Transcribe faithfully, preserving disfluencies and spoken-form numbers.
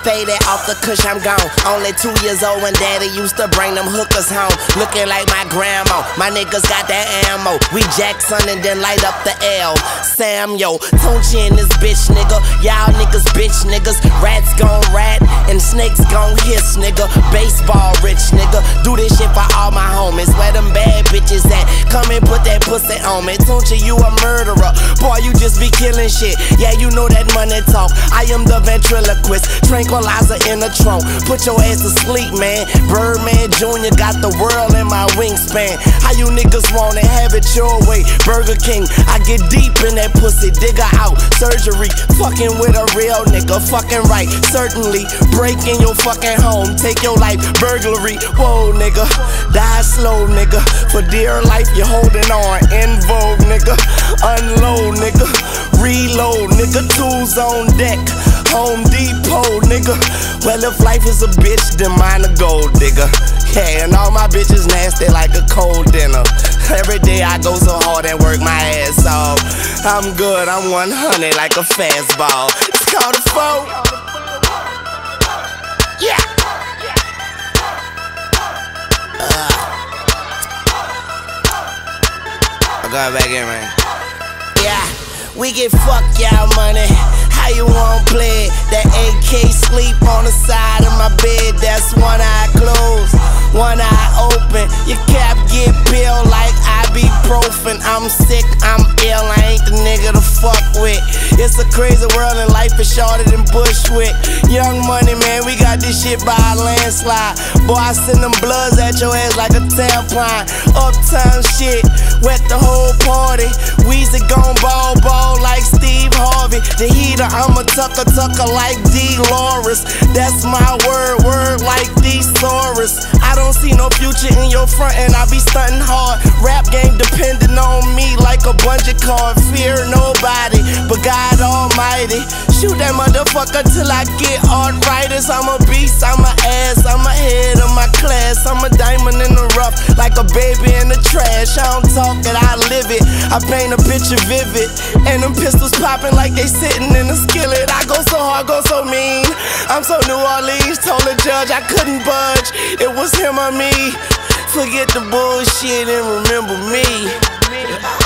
Faded off the kush, I'm gone. Only two years old when daddy used to bring them hookers home. Looking like my grandma, my niggas got that ammo. We Jackson and then light up the L. Sam, yo, Tunchi in this bitch, nigga. Y'all niggas bitch niggas. Rats gon' rat and snakes gon' hiss, nigga. Baseball rich, nigga. Do this shit for all my homies. Where them bad bitches at? Come and put that pussy on me. Tunchi, you a murderer. Boy, you just be killing shit. Yeah, you know that money talk. I am the ventriloquist. Tranquilizer in the trunk. Put your ass to sleep, man. Birdman Junior got the world in my wingspan. How you niggas wanna have it your way? Burger King, I get deep in that pussy. Digger out. Surgery. Fucking with a real nigga. Fucking right. Certainly. Break in your fucking home. Take your life. Burglary. Whoa, nigga. Die slow, nigga. For dear life, you're holding on. In vogue, nigga. Unload, nigga. Reload, nigga. Tools on deck. Home Depot, nigga. Well, if life is a bitch, then mine a gold digger. Yeah, and all my bitches nasty like a cold dinner. Every day I go so hard and work my ass off. I'm good, I'm one hundred like a fastball. It's called a foe. Yeah. Uh. I'm going back in, man. Yeah, we get fuck y'all money. How you wanna play it? That A K sleep on the side of my bed. That's one eye closed, one eye open. Your cap get peeled like ibuprofen. I'm sick, I'm ill, I ain't the nigga to fuck with. It's a crazy world and life is shorter than Bushwick. Young money, man, we got this shit by a landslide. Boy, I send them bloods at your ass like a tampon. Uptown shit, wet the whole party. Weezy gon' ball ball like Steve Harvey. The heater, I'm a tucker tucker like D-Loris. That's my word, word like thesaurus. I don't see no future in your front and I be stunting hard. Rap game depending on me like a bungee cord. Fear nobody but God Almighty. Shoot that motherfucker till I get arthritis. I'm a beast, I'm a ass, I'm ahead of my class. I'm a diamond in the rough like a baby in the trash. I don't talk it, I live it. I paint a picture vivid. And them pistols popping like they sitting in a skillet. I go so hard, go so mean. I'm so New Orleans, told the judge I couldn't budge. It was him or me. Forget the bullshit and remember me.